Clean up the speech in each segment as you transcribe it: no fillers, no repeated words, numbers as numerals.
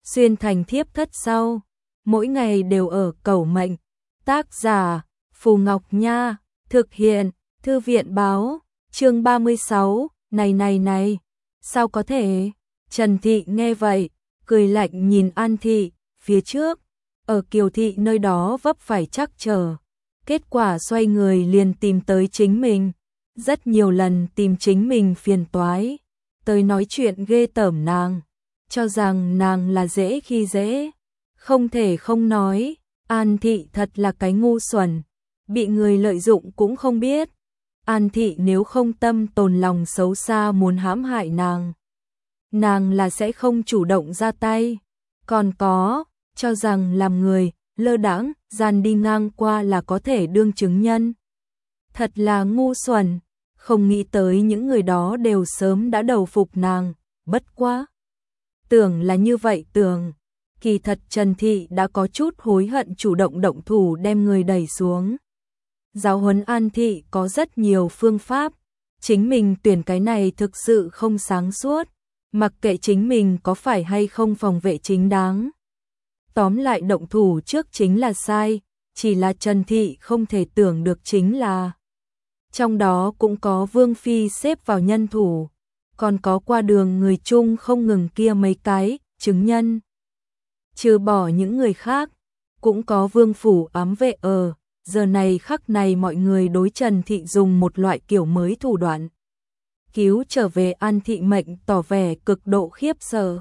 xuyên thành thiếp thất sau, mỗi ngày đều ở cầu mệnh. Tác giả Phù Ngọc Nha, thực hiện Thư viện báo, chương 36, này, sao có thể? Trần Thị nghe vậy, cười lạnh nhìn An Thị, phía trước, ở Kiều Thị nơi đó vấp phải trắc trở. Kết quả xoay người liền tìm tới chính mình, rất nhiều lần tìm chính mình phiền toái, tới nói chuyện ghê tởm nàng, cho rằng nàng là dễ khi dễ. Không thể không nói, An Thị thật là cái ngu xuẩn, bị người lợi dụng cũng không biết. An Thị nếu không tâm tồn lòng xấu xa muốn hãm hại nàng là sẽ không chủ động ra tay. Còn có, cho rằng làm người, lơ đãng, gian đi ngang qua là có thể đương chứng nhân. Thật là ngu xuẩn, không nghĩ tới những người đó đều sớm đã đầu phục nàng, bất quá. Tưởng là như vậy tưởng, kỳ thật Trần Thị đã có chút hối hận chủ động động thủ đem người đẩy xuống. Giáo huấn An Thị có rất nhiều phương pháp, chính mình tuyển cái này thực sự không sáng suốt, mặc kệ chính mình có phải hay không phòng vệ chính đáng. Tóm lại động thủ trước chính là sai, chỉ là Trần Thị không thể tưởng được chính là trong đó cũng có Vương Phi xếp vào nhân thủ, còn có qua đường người chung không ngừng kia mấy cái chứng nhân. Trừ bỏ những người khác, cũng có Vương Phủ ám vệ ở. Giờ này khắc này mọi người đối Trần Thị dùng một loại kiểu mới thủ đoạn. Cứu trở về An Thị mệnh tỏ vẻ cực độ khiếp sợ.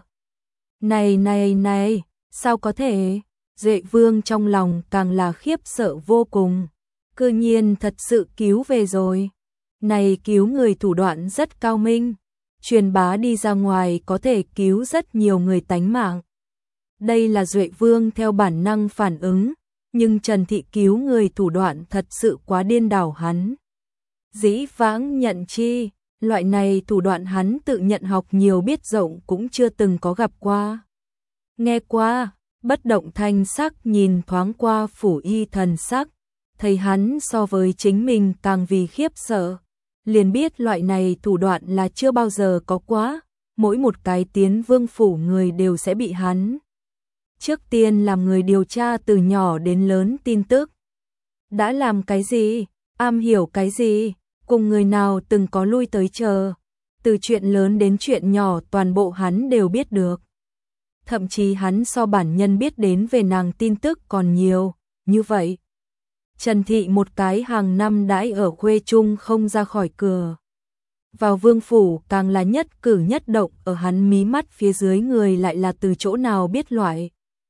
Này, sao có thể? Duệ Vương trong lòng càng là khiếp sợ vô cùng. Cư nhiên thật sự cứu về rồi. Này cứu người thủ đoạn rất cao minh. Truyền bá đi ra ngoài có thể cứu rất nhiều người tánh mạng. Đây là Duệ Vương theo bản năng phản ứng. Nhưng Trần Thị cứu người thủ đoạn thật sự quá điên đảo hắn. Dĩ vãng nhận chi, loại này thủ đoạn hắn tự nhận học nhiều biết rộng cũng chưa từng có gặp qua. Nghe qua, bất động thanh sắc nhìn thoáng qua Phủ Y thần sắc, thấy hắn so với chính mình càng vì khiếp sợ, liền biết loại này thủ đoạn là chưa bao giờ có quá, mỗi một cái tiến Vương Phủ người đều sẽ bị hắn. Trước tiên làm người điều tra từ nhỏ đến lớn tin tức. Đã làm cái gì, am hiểu cái gì, cùng người nào từng có lui tới chờ. Từ chuyện lớn đến chuyện nhỏ toàn bộ hắn đều biết được. Thậm chí hắn so bản nhân biết đến về nàng tin tức còn nhiều, như vậy. Trần Thị một cái hàng năm đãi ở khuê trung không ra khỏi cửa. Vào Vương Phủ càng là nhất cử nhất động ở hắn mí mắt phía dưới người lại là từ chỗ nào biết loại.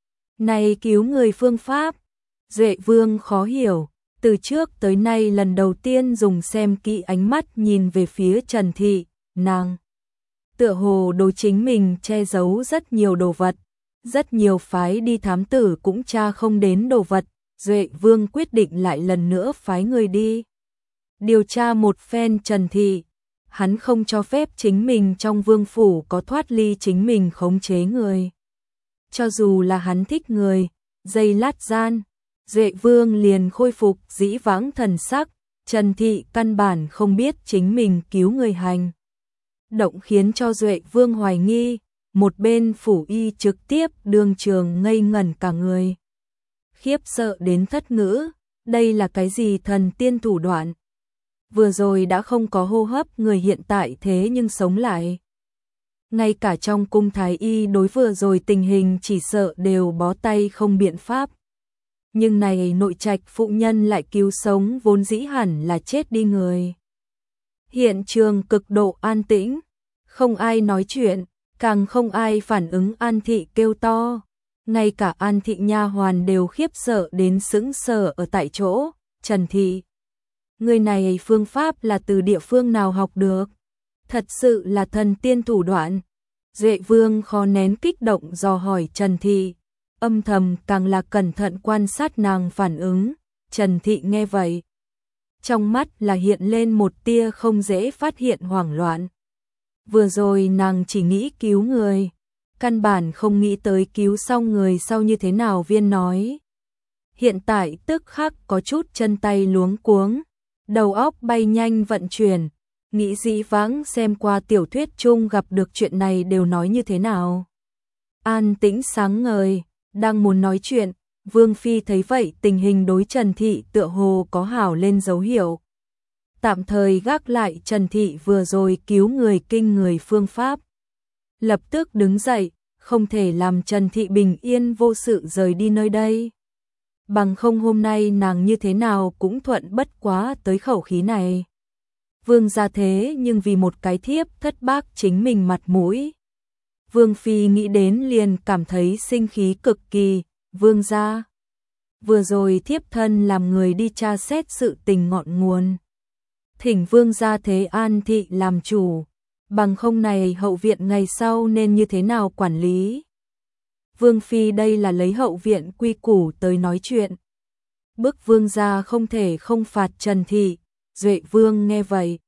Này cứu người phương pháp, Duệ Vương khó hiểu, từ trước tới nay lần đầu tiên dùng xem kỹ ánh mắt nhìn về phía Trần Thị, nàng. Tựa hồ đối chính mình che giấu rất nhiều đồ vật, rất nhiều phái đi thám tử cũng tra không đến đồ vật, Duệ Vương quyết định lại lần nữa phái người đi. Điều tra một phen Trần Thị, hắn không cho phép chính mình trong Vương Phủ có thoát ly chính mình khống chế người. Cho dù là hắn thích người, giây lát gian, Duệ Vương liền khôi phục dĩ vãng thần sắc, Trần Thị căn bản không biết chính mình cứu người hành. Động khiến cho Duệ Vương hoài nghi, một bên Phủ Y trực tiếp đương trường ngây ngẩn cả người. Khiếp sợ đến thất ngữ, đây là cái gì thần tiên thủ đoạn? Vừa rồi đã không có hô hấp người hiện tại thế nhưng sống lại. Ngay cả trong cung thái y đối vừa rồi tình hình chỉ sợ đều bó tay không biện pháp. Nhưng này nội trạch phụ nhân lại cứu sống vốn dĩ hẳn là chết đi người. Hiện trường cực độ an tĩnh, không ai nói chuyện, càng không ai phản ứng. An Thị kêu to, ngay cả An Thị nha hoàn đều khiếp sợ đến sững sờ ở tại chỗ. Trần Thị, người này phương pháp là từ địa phương nào học được? Thật sự là thần tiên thủ đoạn. Duệ Vương khó nén kích động dò hỏi Trần Thị, âm thầm càng là cẩn thận quan sát nàng phản ứng. Trần Thị nghe vậy, trong mắt là hiện lên một tia không dễ phát hiện hoảng loạn. Vừa rồi nàng chỉ nghĩ cứu người, căn bản không nghĩ tới cứu xong người sau như thế nào. Viên nói, hiện tại tức khắc có chút chân tay luống cuống, đầu óc bay nhanh vận chuyển. Nghĩ dĩ vãng xem qua tiểu thuyết chung gặp được chuyện này đều nói như thế nào. an tĩnh sáng ngời, đang muốn nói chuyện, Vương Phi thấy vậy tình hình đối Trần Thị tựa hồ có hảo lên dấu hiệu. Tạm thời gác lại Trần Thị vừa rồi cứu người kinh người phương pháp. Lập tức đứng dậy, không thể làm Trần Thị bình yên vô sự rời đi nơi đây. Bằng không hôm nay nàng như thế nào cũng thuận bất quá tới khẩu khí này. Vương gia thế nhưng vì một cái thiếp thất bác chính mình mặt mũi. Vương Phi nghĩ đến liền cảm thấy sinh khí cực kỳ. Vương gia, vừa rồi thiếp thân làm người đi tra xét sự tình ngọn nguồn. Thỉnh Vương gia thế An Thị làm chủ, bằng không này hậu viện ngày sau nên như thế nào quản lý. Vương Phi đây là lấy hậu viện quy củ tới nói chuyện. Bức Vương gia không thể không phạt Trần Thị. Duệ Vương nghe vậy,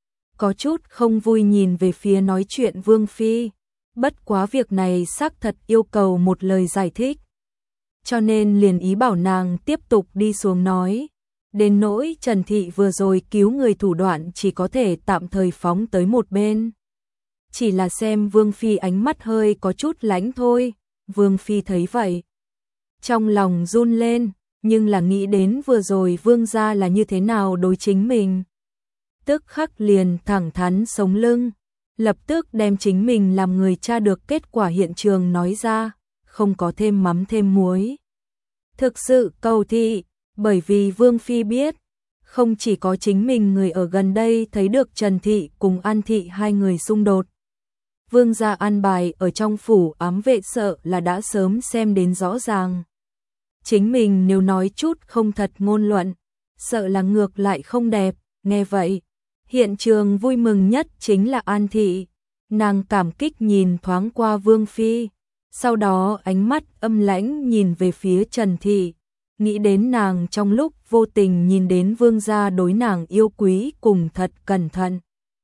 có chút không vui nhìn về phía nói chuyện Vương Phi. Bất quá việc này xác thật yêu cầu một lời giải thích. Cho nên liền ý bảo nàng tiếp tục đi xuống nói. Đến nỗi Trần Thị vừa rồi cứu người thủ đoạn chỉ có thể tạm thời phóng tới một bên. Chỉ là xem Vương Phi ánh mắt hơi có chút lãnh thôi. Vương Phi thấy vậy, trong lòng run lên, nhưng là nghĩ đến vừa rồi Vương gia là như thế nào đối chính mình. Tức khắc liền thẳng thắn sống lưng, lập tức đem chính mình làm người tra được kết quả hiện trường nói ra, không có thêm mắm thêm muối. Thực sự cầu thị, bởi vì Vương Phi biết, không chỉ có chính mình người ở gần đây thấy được Trần Thị cùng An Thị hai người xung đột. Vương gia an bài ở trong phủ ám vệ sợ là đã sớm xem đến rõ ràng. Chính mình nếu nói chút không thật ngôn luận, sợ là ngược lại không đẹp, nghe vậy. Hiện trường vui mừng nhất chính là An Thị, nàng cảm kích nhìn thoáng qua Vương Phi, sau đó ánh mắt âm lãnh nhìn về phía Trần Thị, nghĩ đến nàng trong lúc vô tình nhìn đến Vương gia đối nàng yêu quý cùng thật cẩn thận.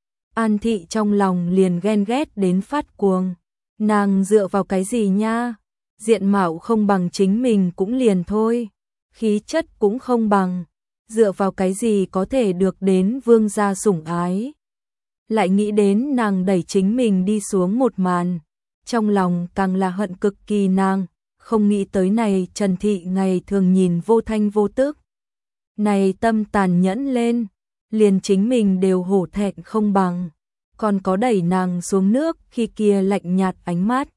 An Thị trong lòng liền ghen ghét đến phát cuồng, nàng dựa vào cái gì nha, diện mạo không bằng chính mình cũng liền thôi, khí chất cũng không bằng. Dựa vào cái gì có thể được đến Vương gia sủng ái. Lại nghĩ đến nàng đẩy chính mình đi xuống một màn, trong lòng càng là hận cực kỳ nàng, không nghĩ tới này Trần Thị ngày thường nhìn vô thanh vô tức. Này tâm tàn nhẫn lên, liền chính mình đều hổ thẹn không bằng, còn có đẩy nàng xuống nước khi kia lạnh nhạt ánh mắt.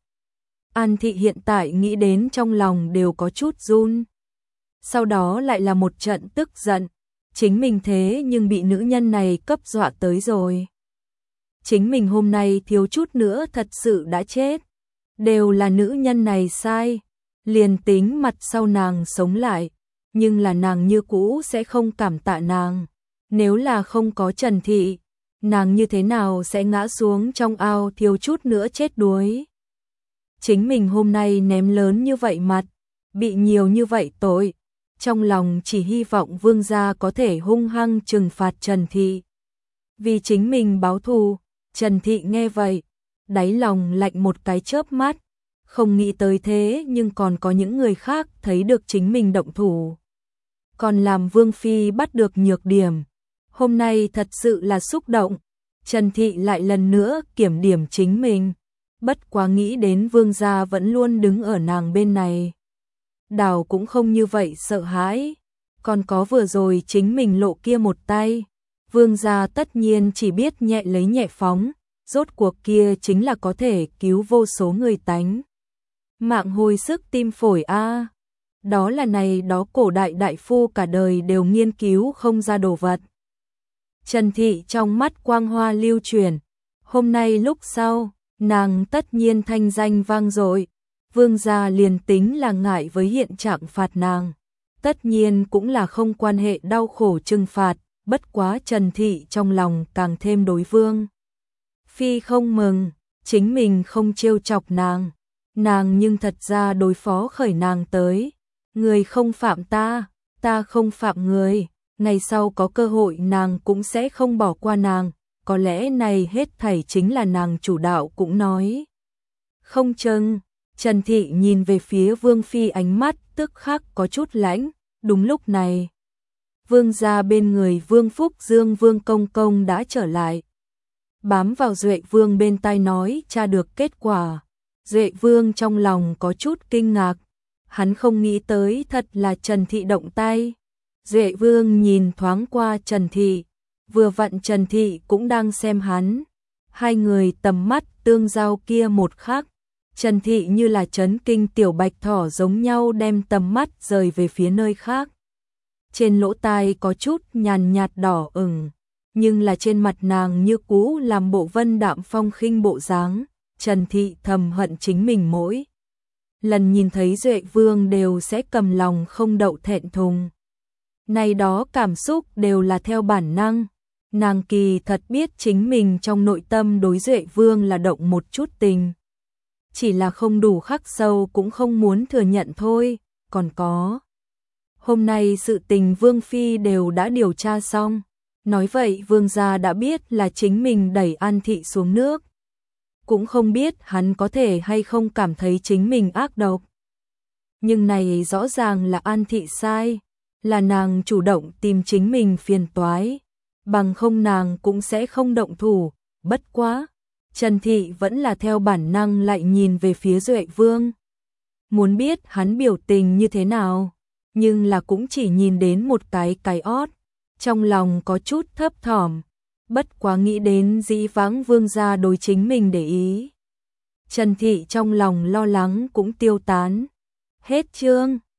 An Thị hiện tại nghĩ đến trong lòng đều có chút run. Sau đó lại là một trận tức giận, chính mình thế nhưng bị nữ nhân này cấp dọa tới rồi. Chính mình hôm nay thiếu chút nữa thật sự đã chết, đều là nữ nhân này sai, liền tính mặt sau nàng sống lại, nhưng là nàng như cũ sẽ không cảm tạ nàng. Nếu là không có Trần Thị, nàng như thế nào sẽ ngã xuống trong ao thiếu chút nữa chết đuối. Chính mình hôm nay ném lớn như vậy mặt, bị nhiều như vậy tội. Trong lòng chỉ hy vọng Vương gia có thể hung hăng trừng phạt Trần Thị. Vì chính mình báo thù, Trần Thị nghe vậy, đáy lòng lạnh một cái chớp mắt, không nghĩ tới thế nhưng còn có những người khác thấy được chính mình động thủ. Còn làm Vương Phi bắt được nhược điểm, hôm nay thật sự là xúc động, Trần Thị lại lần nữa kiểm điểm chính mình, bất quá nghĩ đến Vương gia vẫn luôn đứng ở nàng bên này. Đào cũng không như vậy sợ hãi, còn có vừa rồi chính mình lộ kia một tay, Vương gia tất nhiên chỉ biết nhẹ lấy nhẹ phóng, rốt cuộc kia chính là có thể cứu vô số người tánh. Mạng hồi sức tim phổi a, đó là này đó cổ đại đại phu cả đời đều nghiên cứu không ra đồ vật. Trần Thị trong mắt quang hoa lưu truyền, hôm nay lúc sau, nàng tất nhiên thanh danh vang dội. Vương gia liền tính là ngại với hiện trạng phạt nàng, tất nhiên cũng là không quan hệ đau khổ trừng phạt, bất quá Trần Thị trong lòng càng thêm đối Vương Phi không mừng, chính mình không trêu chọc nàng nhưng thật ra đối phó khởi nàng tới, người không phạm ta, ta không phạm người, ngày sau có cơ hội nàng cũng sẽ không bỏ qua nàng, có lẽ này hết thảy chính là nàng chủ đạo cũng nói. Không chừng. Trần Thị nhìn về phía Vương Phi ánh mắt tức khắc có chút lãnh, đúng lúc này. Vương gia bên người Vương Phúc Dương Vương Công Công đã trở lại. Bám vào Duệ Vương bên tai nói tra được kết quả. Duệ Vương trong lòng có chút kinh ngạc, hắn không nghĩ tới thật là Trần Thị động tay. Duệ Vương nhìn thoáng qua Trần Thị, vừa vặn Trần Thị cũng đang xem hắn. Hai người tầm mắt tương giao kia một khắc, Trần Thị như là chấn kinh tiểu bạch thỏ giống nhau đem tầm mắt rời về phía nơi khác. Trên lỗ tai có chút nhàn nhạt đỏ ửng, nhưng là trên mặt nàng như cũ làm bộ vân đạm phong khinh bộ dáng. Trần Thị thầm hận chính mình mỗi lần nhìn thấy Duệ Vương đều sẽ cầm lòng không đậu thẹn thùng. Này đó cảm xúc đều là theo bản năng, nàng kỳ thật biết chính mình trong nội tâm đối Duệ Vương là động một chút tình. Chỉ là không đủ khắc sâu cũng không muốn thừa nhận thôi, còn có. Hôm nay sự tình Vương Phi đều đã điều tra xong, nói vậy Vương gia đã biết là chính mình đẩy An Thị xuống nước. Cũng không biết hắn có thể hay không cảm thấy chính mình ác độc. Nhưng này rõ ràng là An Thị sai, là nàng chủ động tìm chính mình phiền toái, bằng không nàng cũng sẽ không động thủ, bất quá. Trần Thị vẫn là theo bản năng lại nhìn về phía Duệ Vương. Muốn biết hắn biểu tình như thế nào, nhưng là cũng chỉ nhìn đến một cái ót, trong lòng có chút thấp thỏm. Bất quá nghĩ đến dĩ vãng Vương gia đối chính mình để ý, Trần Thị trong lòng lo lắng cũng tiêu tán. Hết chương.